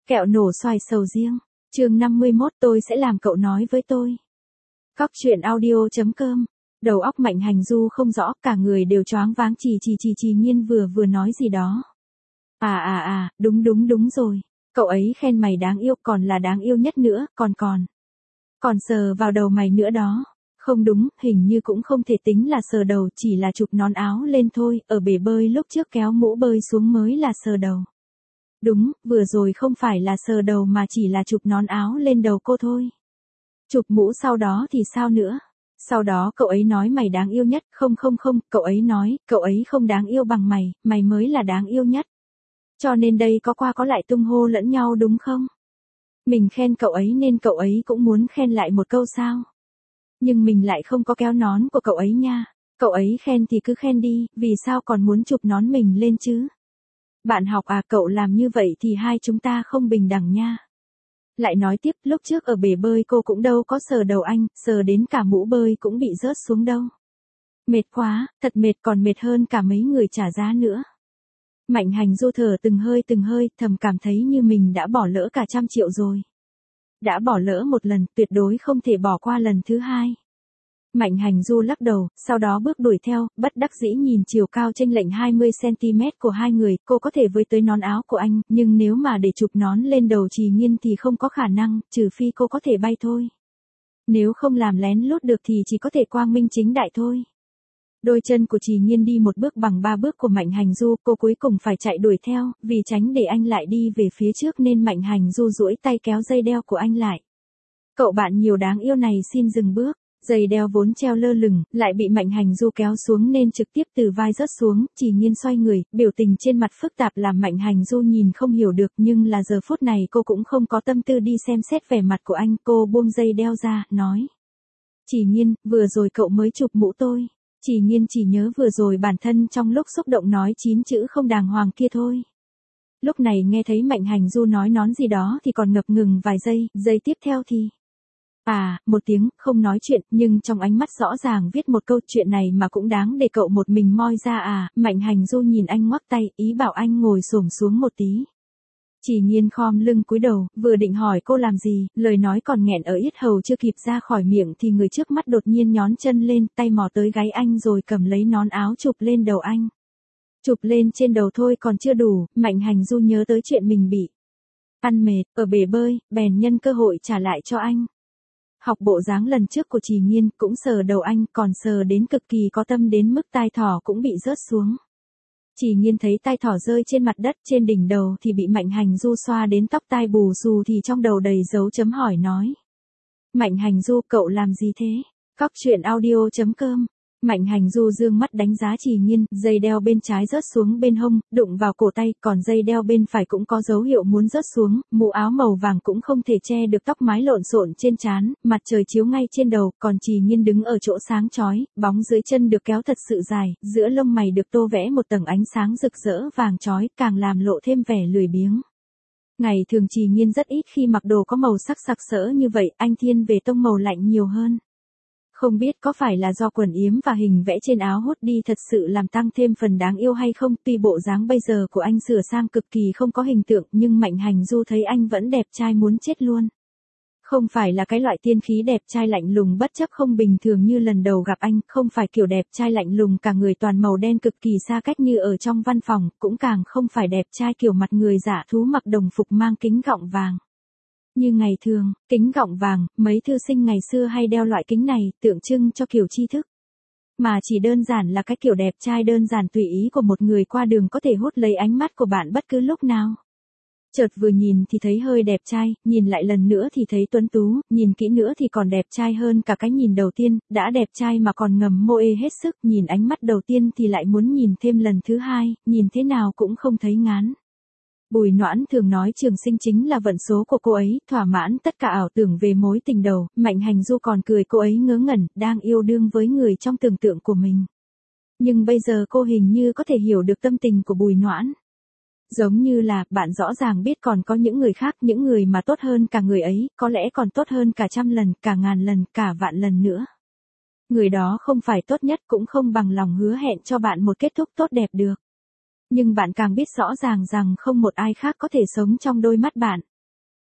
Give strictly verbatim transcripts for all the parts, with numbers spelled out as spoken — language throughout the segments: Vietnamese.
Kẹo nổ xoài sầu riêng. Chương năm mươi mốt tôi sẽ làm cậu nói với tôi. Cóc truyện audio chấm com. Đầu óc Mạnh Hành Du không rõ, cả người đều choáng váng. Chỉ chỉ chỉ chỉ Nhiên vừa vừa nói gì đó. À à à, đúng đúng đúng rồi. Cậu ấy khen mày đáng yêu, còn là đáng yêu nhất nữa, còn còn. Còn sờ vào đầu mày nữa đó. Không đúng, hình như cũng không thể tính là sờ đầu, chỉ là chụp nón áo lên thôi, ở bể bơi lúc trước kéo mũ bơi xuống mới là sờ đầu. Đúng, vừa rồi không phải là sờ đầu mà chỉ là chụp nón áo lên đầu cô thôi. Chụp mũ sau đó thì sao nữa? Sau đó cậu ấy nói mày đáng yêu nhất, không không không, cậu ấy nói, cậu ấy không đáng yêu bằng mày, mày mới là đáng yêu nhất. Cho nên đây có qua có lại tung hô lẫn nhau đúng không? Mình khen cậu ấy nên cậu ấy cũng muốn khen lại một câu sao? Nhưng mình lại không có kéo nón của cậu ấy nha. Cậu ấy khen thì cứ khen đi, vì sao còn muốn chụp nón mình lên chứ? Bạn học à, cậu làm như vậy thì hai chúng ta không bình đẳng nha. Lại nói tiếp, lúc trước ở bể bơi cô cũng đâu có sờ đầu anh, sờ đến cả mũ bơi cũng bị rớt xuống đâu. Mệt quá, thật mệt, còn mệt hơn cả mấy người trả giá nữa. Mạnh Hành Du thở từng hơi từng hơi, thầm cảm thấy như mình đã bỏ lỡ cả trăm triệu rồi. Đã bỏ lỡ một lần, tuyệt đối không thể bỏ qua lần thứ hai. Mạnh Hành Du lắc đầu, sau đó bước đuổi theo, bất đắc dĩ nhìn chiều cao chênh lệch hai mươi xăng ti mét của hai người, cô có thể với tới nón áo của anh, nhưng nếu mà để chụp nón lên đầu Trì Nhiên thì không có khả năng, trừ phi cô có thể bay thôi. Nếu không làm lén lút được thì chỉ có thể quang minh chính đại thôi. Đôi chân của Trì Nhiên đi một bước bằng ba bước của Mạnh Hành Du, cô cuối cùng phải chạy đuổi theo, vì tránh để anh lại đi về phía trước nên Mạnh Hành Du duỗi tay kéo dây đeo của anh lại. Cậu bạn nhiều đáng yêu này xin dừng bước. Dây đeo vốn treo lơ lửng, lại bị Mạnh Hành Du kéo xuống nên trực tiếp từ vai rớt xuống, Trì Nhiên xoay người, biểu tình trên mặt phức tạp làm Mạnh Hành Du nhìn không hiểu được, nhưng là giờ phút này cô cũng không có tâm tư đi xem xét vẻ mặt của anh, cô buông dây đeo ra, nói. Trì Nhiên, vừa rồi cậu mới chụp mũ tôi. Trì Nhiên chỉ nhớ vừa rồi bản thân trong lúc xúc động nói chín chữ không đàng hoàng kia thôi. Lúc này nghe thấy Mạnh Hành Du nói nón gì đó thì còn ngập ngừng vài giây, giây tiếp theo thì... À, một tiếng, không nói chuyện, nhưng trong ánh mắt rõ ràng viết một câu chuyện này mà cũng đáng để cậu một mình moi ra à, Mạnh Hành Du nhìn anh ngoắc tay, ý bảo anh ngồi xổm xuống một tí. Trì Nhiên khom lưng cúi đầu, vừa định hỏi cô làm gì, lời nói còn nghẹn ở yết hầu chưa kịp ra khỏi miệng thì người trước mắt đột nhiên nhón chân lên, tay mò tới gáy anh rồi cầm lấy nón áo chụp lên đầu anh. Chụp lên trên đầu thôi còn chưa đủ, Mạnh Hành Du nhớ tới chuyện mình bị ăn mệt, ở bể bơi, bèn nhân cơ hội trả lại cho anh. Học bộ dáng lần trước của Trì Nhiên cũng sờ đầu anh, còn sờ đến cực kỳ có tâm đến mức tai thỏ cũng bị rớt xuống. Trì Nhiên thấy tai thỏ rơi trên mặt đất, trên đỉnh đầu thì bị Mạnh Hành Du xoa đến tóc tai bù xù thì trong đầu đầy dấu chấm hỏi nói. Mạnh Hành Du, cậu làm gì thế? Cóc truyện audio chấm com. Mạnh Hành Du dương mắt đánh giá Trì Nhiên, dây đeo bên trái rớt xuống bên hông, đụng vào cổ tay, còn dây đeo bên phải cũng có dấu hiệu muốn rớt xuống, mũ áo màu vàng cũng không thể che được tóc mái lộn xộn trên trán, mặt trời chiếu ngay trên đầu, còn Trì Nhiên đứng ở chỗ sáng chói, bóng dưới chân được kéo thật sự dài, giữa lông mày được tô vẽ một tầng ánh sáng rực rỡ vàng chói, càng làm lộ thêm vẻ lười biếng. Ngày thường Trì Nhiên rất ít khi mặc đồ có màu sắc sặc sỡ như vậy, anh thiên về tông màu lạnh nhiều hơn. Không biết có phải là do quần yếm và hình vẽ trên áo hốt đi thật sự làm tăng thêm phần đáng yêu hay không, tuy bộ dáng bây giờ của anh sửa sang cực kỳ không có hình tượng nhưng Mạnh Hành Du thấy anh vẫn đẹp trai muốn chết luôn. Không phải là cái loại tiên khí đẹp trai lạnh lùng bất chấp không bình thường như lần đầu gặp anh, không phải kiểu đẹp trai lạnh lùng cả người toàn màu đen cực kỳ xa cách như ở trong văn phòng, cũng càng không phải đẹp trai kiểu mặt người giả thú mặc đồng phục mang kính gọng vàng. Như ngày thường, kính gọng vàng, mấy thư sinh ngày xưa hay đeo loại kính này, tượng trưng cho kiểu tri thức. Mà chỉ đơn giản là cái kiểu đẹp trai đơn giản tùy ý của một người qua đường có thể hút lấy ánh mắt của bạn bất cứ lúc nào. Chợt vừa nhìn thì thấy hơi đẹp trai, nhìn lại lần nữa thì thấy tuấn tú, nhìn kỹ nữa thì còn đẹp trai hơn cả cái nhìn đầu tiên, đã đẹp trai mà còn ngầm mô ê hết sức, nhìn ánh mắt đầu tiên thì lại muốn nhìn thêm lần thứ hai, nhìn thế nào cũng không thấy ngán. Bùi Noãn thường nói Trường Sinh chính là vận số của cô ấy, thỏa mãn tất cả ảo tưởng về mối tình đầu, Mạnh Hành Du còn cười cô ấy ngớ ngẩn, đang yêu đương với người trong tưởng tượng của mình. Nhưng bây giờ cô hình như có thể hiểu được tâm tình của Bùi Noãn. Giống như là, bạn rõ ràng biết còn có những người khác, những người mà tốt hơn cả người ấy, có lẽ còn tốt hơn cả trăm lần, cả ngàn lần, cả vạn lần nữa. Người đó không phải tốt nhất cũng không bằng lòng hứa hẹn cho bạn một kết thúc tốt đẹp được. Nhưng bạn càng biết rõ ràng rằng không một ai khác có thể sống trong đôi mắt bạn.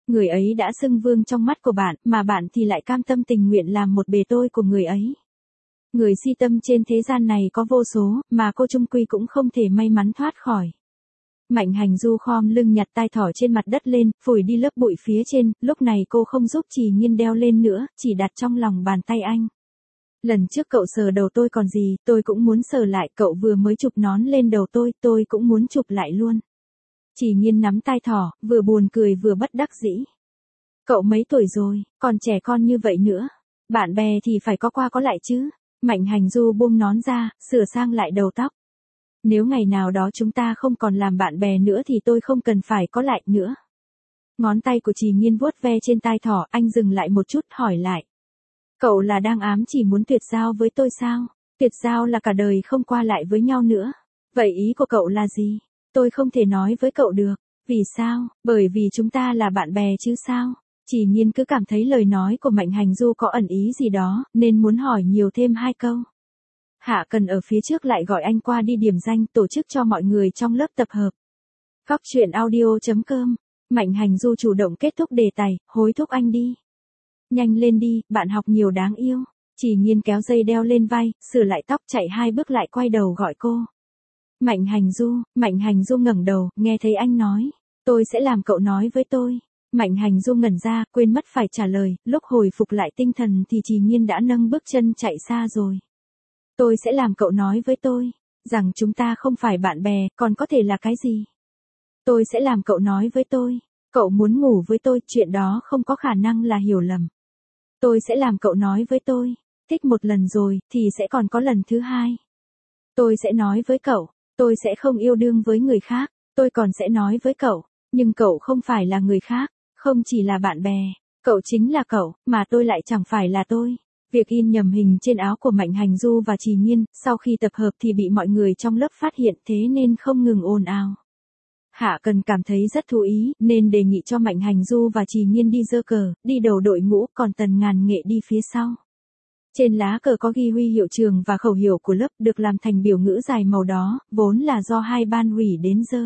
Người ấy đã xưng vương trong mắt của bạn, mà bạn thì lại cam tâm tình nguyện làm một bề tôi của người ấy. Người si tâm trên thế gian này có vô số, mà cô chung quy cũng không thể may mắn thoát khỏi. Mạnh Hành Du khom lưng nhặt tai thỏ trên mặt đất lên, phủi đi lớp bụi phía trên, lúc này cô không giúp Trì Nghiên đeo lên nữa, chỉ đặt trong lòng bàn tay anh. Lần trước cậu sờ đầu tôi còn gì, tôi cũng muốn sờ lại, cậu vừa mới chụp nón lên đầu tôi, tôi cũng muốn chụp lại luôn. Trì Nghiên nắm tai thỏ, vừa buồn cười vừa bất đắc dĩ. Cậu mấy tuổi rồi, còn trẻ con như vậy nữa. Bạn bè thì phải có qua có lại chứ. Mạnh Hành Du buông nón ra, sửa sang lại đầu tóc. Nếu ngày nào đó chúng ta không còn làm bạn bè nữa thì tôi không cần phải có lại nữa. Ngón tay của Trì Nghiên vuốt ve trên tai thỏ, anh dừng lại một chút hỏi lại. Cậu là đang ám chỉ muốn tuyệt giao với tôi sao? Tuyệt giao là cả đời không qua lại với nhau nữa. Vậy ý của cậu là gì? Tôi không thể nói với cậu được. Vì sao? Bởi vì chúng ta là bạn bè chứ sao? Trì Nghiên cứ cảm thấy lời nói của Mạnh Hành Du có ẩn ý gì đó, nên muốn hỏi nhiều thêm hai câu. Hạ Cần ở phía trước lại gọi anh qua đi điểm danh, tổ chức cho mọi người trong lớp tập hợp. Cóc truyện audio chấm com. Mạnh Hành Du chủ động kết thúc đề tài, hối thúc anh đi. Nhanh lên đi, bạn học nhiều đáng yêu. Trì Nghiên kéo dây đeo lên vai, sửa lại tóc, chạy hai bước lại quay đầu gọi cô. Mạnh Hành Du, Mạnh Hành Du ngẩng đầu, nghe thấy anh nói. Tôi sẽ làm cậu nói với tôi. Mạnh Hành Du ngẩn ra, quên mất phải trả lời, lúc hồi phục lại tinh thần thì Trì Nghiên đã nâng bước chân chạy xa rồi. Tôi sẽ làm cậu nói với tôi, rằng chúng ta không phải bạn bè, còn có thể là cái gì? Tôi sẽ làm cậu nói với tôi, cậu muốn ngủ với tôi, chuyện đó không có khả năng là hiểu lầm. Tôi sẽ làm cậu nói với tôi, thích một lần rồi, thì sẽ còn có lần thứ hai. Tôi sẽ nói với cậu, tôi sẽ không yêu đương với người khác, tôi còn sẽ nói với cậu, nhưng cậu không phải là người khác, không chỉ là bạn bè, cậu chính là cậu, mà tôi lại chẳng phải là tôi. Việc in nhầm hình trên áo của Mạnh Hành Du và Trì Nghiên, sau khi tập hợp thì bị mọi người trong lớp phát hiện, thế nên không ngừng ồn ào. Hạ Cần cảm thấy rất thú ý, nên đề nghị cho Mạnh Hành Du và Trì Nghiên đi giơ cờ, đi đầu đội ngũ, còn Tần Ngàn Nghệ đi phía sau. Trên lá cờ có ghi huy hiệu trường và khẩu hiệu của lớp, được làm thành biểu ngữ dài màu đó, vốn là do hai ban hủy đến giơ.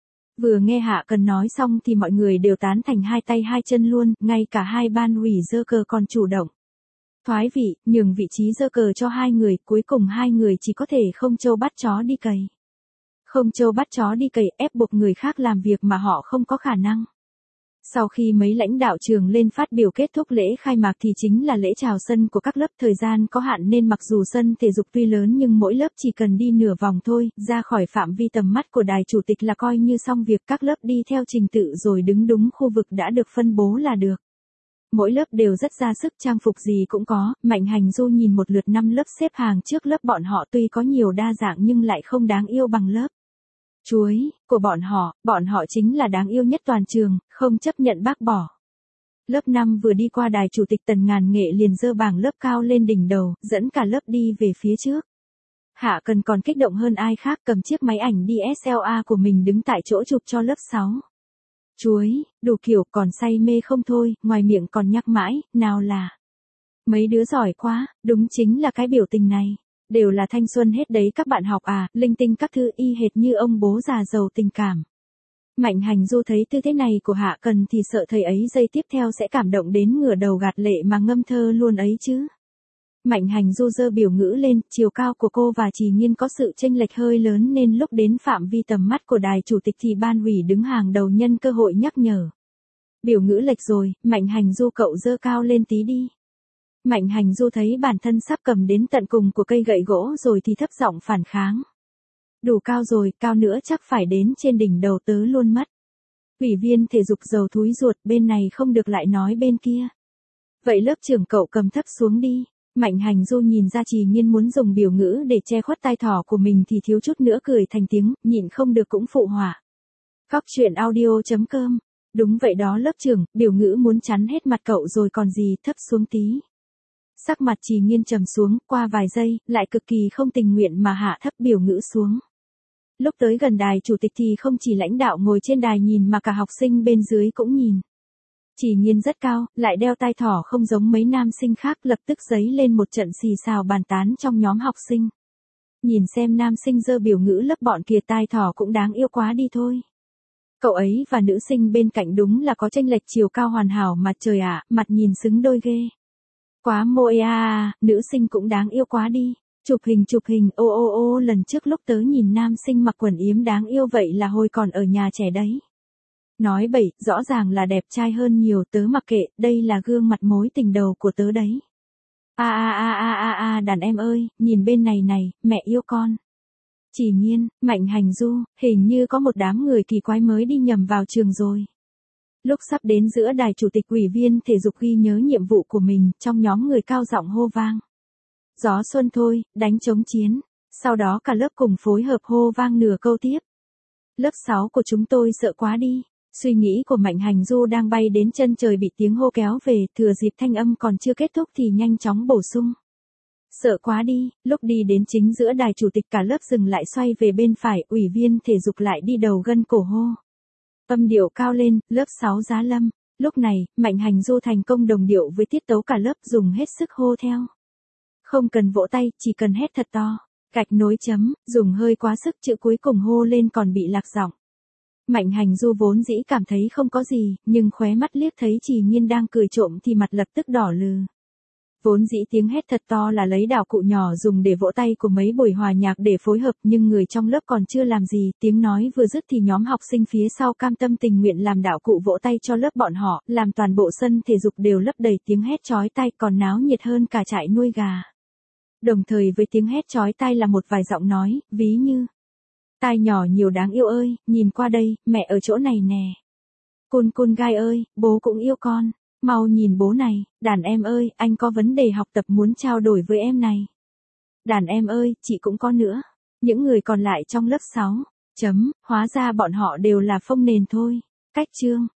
Vừa nghe Hạ Cần nói xong thì mọi người đều tán thành hai tay hai chân luôn, ngay cả hai ban hủy giơ cờ còn chủ động. Thoái vị, nhường vị trí giơ cờ cho hai người, cuối cùng hai người chỉ có thể không trâu bắt chó đi cày. Không trâu bắt chó đi cày, ép buộc người khác làm việc mà họ không có khả năng. Sau khi mấy lãnh đạo trường lên phát biểu kết thúc lễ khai mạc thì chính là lễ chào sân của các lớp, thời gian có hạn nên mặc dù sân thể dục tuy lớn nhưng mỗi lớp chỉ cần đi nửa vòng thôi, ra khỏi phạm vi tầm mắt của đài chủ tịch là coi như xong việc, các lớp đi theo trình tự rồi đứng đúng khu vực đã được phân bố là được. Mỗi lớp đều rất ra sức, trang phục gì cũng có. Mạnh Hành Du nhìn một lượt năm lớp xếp hàng trước lớp bọn họ tuy có nhiều đa dạng nhưng lại không đáng yêu bằng lớp chuối của bọn họ, bọn họ chính là đáng yêu nhất toàn trường, không chấp nhận bác bỏ. Lớp năm vừa đi qua đài chủ tịch, Tần Ngàn Nghệ liền giơ bảng lớp cao lên đỉnh đầu, dẫn cả lớp đi về phía trước. Hạ Cần còn kích động hơn ai khác, cầm chiếc máy ảnh đê ét lờ a của mình đứng tại chỗ chụp cho lớp sáu. Chuối, đủ kiểu, còn say mê không thôi, ngoài miệng còn nhắc mãi, nào là. Mấy đứa giỏi quá, đúng chính là cái biểu tình này. Đều là thanh xuân hết đấy các bạn học à, linh tinh các thứ y hệt như ông bố già giàu tình cảm. Mạnh Hành Du thấy tư thế này của Hạ Cần thì sợ thầy ấy giây tiếp theo sẽ cảm động đến ngửa đầu gạt lệ mà ngâm thơ luôn ấy chứ. Mạnh Hành Du giơ biểu ngữ lên, chiều cao của cô và Trì Nghiên có sự chênh lệch hơi lớn nên lúc đến phạm vi tầm mắt của đài chủ tịch thì ban hủy đứng hàng đầu nhân cơ hội nhắc nhở. Biểu ngữ lệch rồi, Mạnh Hành Du cậu giơ cao lên tí đi. Mạnh Hành Du thấy bản thân sắp cầm đến tận cùng của cây gậy gỗ rồi thì thấp giọng phản kháng. Đủ cao rồi, cao nữa chắc phải đến trên đỉnh đầu tớ luôn mất. Ủy viên thể dục giàu thúi ruột, bên này không được lại nói bên kia. Vậy lớp trưởng cậu cầm thấp xuống đi. Mạnh Hành Du nhìn ra Trì Nghiên muốn dùng biểu ngữ để che khuất tai thỏ của mình thì thiếu chút nữa cười thành tiếng, nhịn không được cũng phụ họa. Cóc truyện audio chấm com. Đúng vậy đó lớp trưởng, biểu ngữ muốn chắn hết mặt cậu rồi còn gì, thấp xuống tí. Sắc mặt Trì Nghiên trầm xuống, qua vài giây, lại cực kỳ không tình nguyện mà hạ thấp biểu ngữ xuống. Lúc tới gần đài chủ tịch thì không chỉ lãnh đạo ngồi trên đài nhìn mà cả học sinh bên dưới cũng nhìn. Trì Nghiên rất cao, lại đeo tai thỏ không giống mấy nam sinh khác, lập tức dấy lên một trận xì xào bàn tán trong nhóm học sinh. Nhìn xem nam sinh giơ biểu ngữ lớp bọn kia tai thỏ cũng đáng yêu quá đi thôi. Cậu ấy và nữ sinh bên cạnh đúng là có chênh lệch chiều cao hoàn hảo mà trời ạ, mặt nhìn xứng đôi ghê. Quá môi à, à, nữ sinh cũng đáng yêu quá đi. Chụp hình chụp hình, ô ô ô lần trước lúc tớ nhìn nam sinh mặc quần yếm đáng yêu vậy là hồi còn ở nhà trẻ đấy. Nói bậy, rõ ràng là đẹp trai hơn nhiều, tớ mặc kệ, đây là gương mặt mối tình đầu của tớ đấy. A a a a a a đàn em ơi, nhìn bên này này, mẹ yêu con. Chỉ Nhiên, Mạnh Hành Du, hình như có một đám người kỳ quái mới đi nhầm vào trường rồi. Lúc sắp đến giữa đài chủ tịch ủy viên thể dục ghi nhớ nhiệm vụ của mình, trong nhóm người cao giọng hô vang. Gió xuân thôi, đánh chống chiến. Sau đó cả lớp cùng phối hợp hô vang nửa câu tiếp. Lớp sáu của chúng tôi sợ quá đi. Suy nghĩ của Mạnh Hành Du đang bay đến chân trời bị tiếng hô kéo về, thừa dịp thanh âm còn chưa kết thúc thì nhanh chóng bổ sung. Sợ quá đi, lúc đi đến chính giữa đài chủ tịch cả lớp dừng lại xoay về bên phải, ủy viên thể dục lại đi đầu gân cổ hô. Âm điệu cao lên, lớp sáu Giá Lâm. Lúc này, Mạnh Hành Du thành công đồng điệu với tiết tấu cả lớp dùng hết sức hô theo. Không cần vỗ tay, chỉ cần hét thật to. Gạch nối chấm, dùng hơi quá sức chữ cuối cùng hô lên còn bị lạc giọng. Mạnh Hành Du vốn dĩ cảm thấy không có gì, nhưng khóe mắt liếc thấy Chỉ Nhiên đang cười trộm thì mặt lập tức đỏ lừ. Vốn dĩ tiếng hét thật to là lấy đạo cụ nhỏ dùng để vỗ tay của mấy buổi hòa nhạc để phối hợp, nhưng người trong lớp còn chưa làm gì, tiếng nói vừa dứt thì nhóm học sinh phía sau cam tâm tình nguyện làm đạo cụ vỗ tay cho lớp bọn họ, làm toàn bộ sân thể dục đều lấp đầy tiếng hét chói tai, còn náo nhiệt hơn cả trại nuôi gà. Đồng thời với tiếng hét chói tai là một vài giọng nói, ví như: Tai nhỏ nhiều đáng yêu ơi, nhìn qua đây, mẹ ở chỗ này nè. Cun cun gai ơi, bố cũng yêu con. Mau nhìn bố này, đàn em ơi, anh có vấn đề học tập muốn trao đổi với em này. Đàn em ơi, chị cũng có nữa. Những người còn lại trong lớp sáu, chấm, hóa ra bọn họ đều là phông nền thôi. Cách chương.